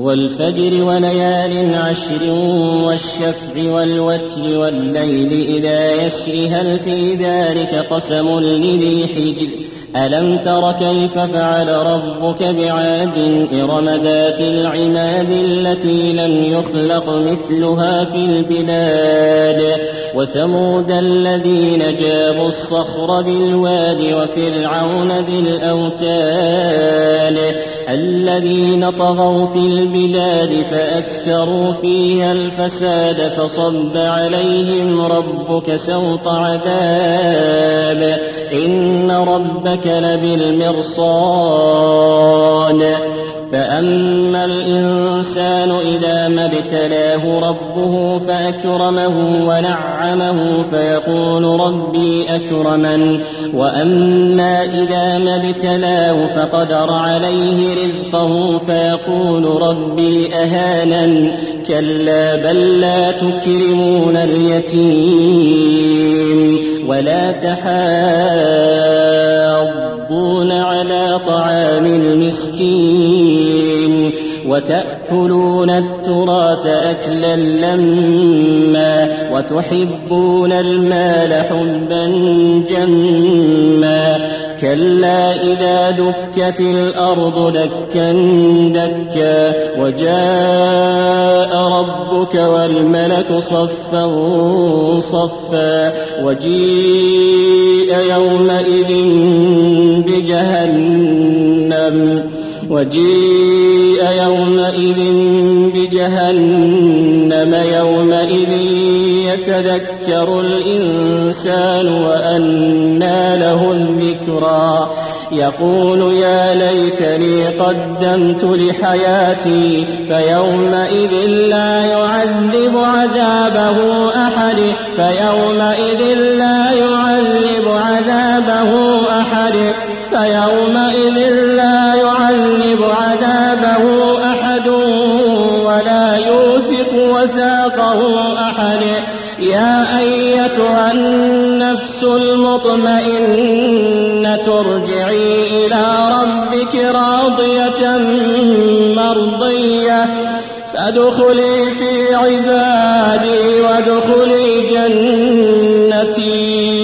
والفجر وليال عشر والشفع والوتر والليل إذا يسر هل في ذلك قسم لذي حجر ألم تر كيف فعل ربك بعاد إرم ذات العماد التي لم يخلق مثلها في البلاد وثمود الذين جابوا الصخر بالواد وفرعون ذي الأوتاد الذين طغوا في البلاد فأكثروا فيها الفساد فصب عليهم ربك سوط عذاب إن ربك لبالمرصاد فأما الإنسان إذا ما ابتلاه ربه فأكرمه ونعمه فيقول ربي أكرمن وأما إذا ما ابتلاه فقدر عليه رزقه فيقول ربي أهانن كلا بل لا تكرمون اليتيم ولا تحاضون على طعام المسكين وتأكلون التراث أكلا لما وتحبون المال حبا جما كلا إذا دكت الأرض دكا دكا وجاء ربك والملك صفا صفا وجيء يومئذ بجهنم يومئذ يتذكر الإنسان وأنى له الذكرى يقول يا ليتني قدمت لحياتي فيومئذ لا يعذب عذابه أحد ولا يوثق وثاقه أحد يا أيتها النفس المطمئنة ارجعي إلى ربك راضية مرضية فادخلي في عبادي وادخلي جنتي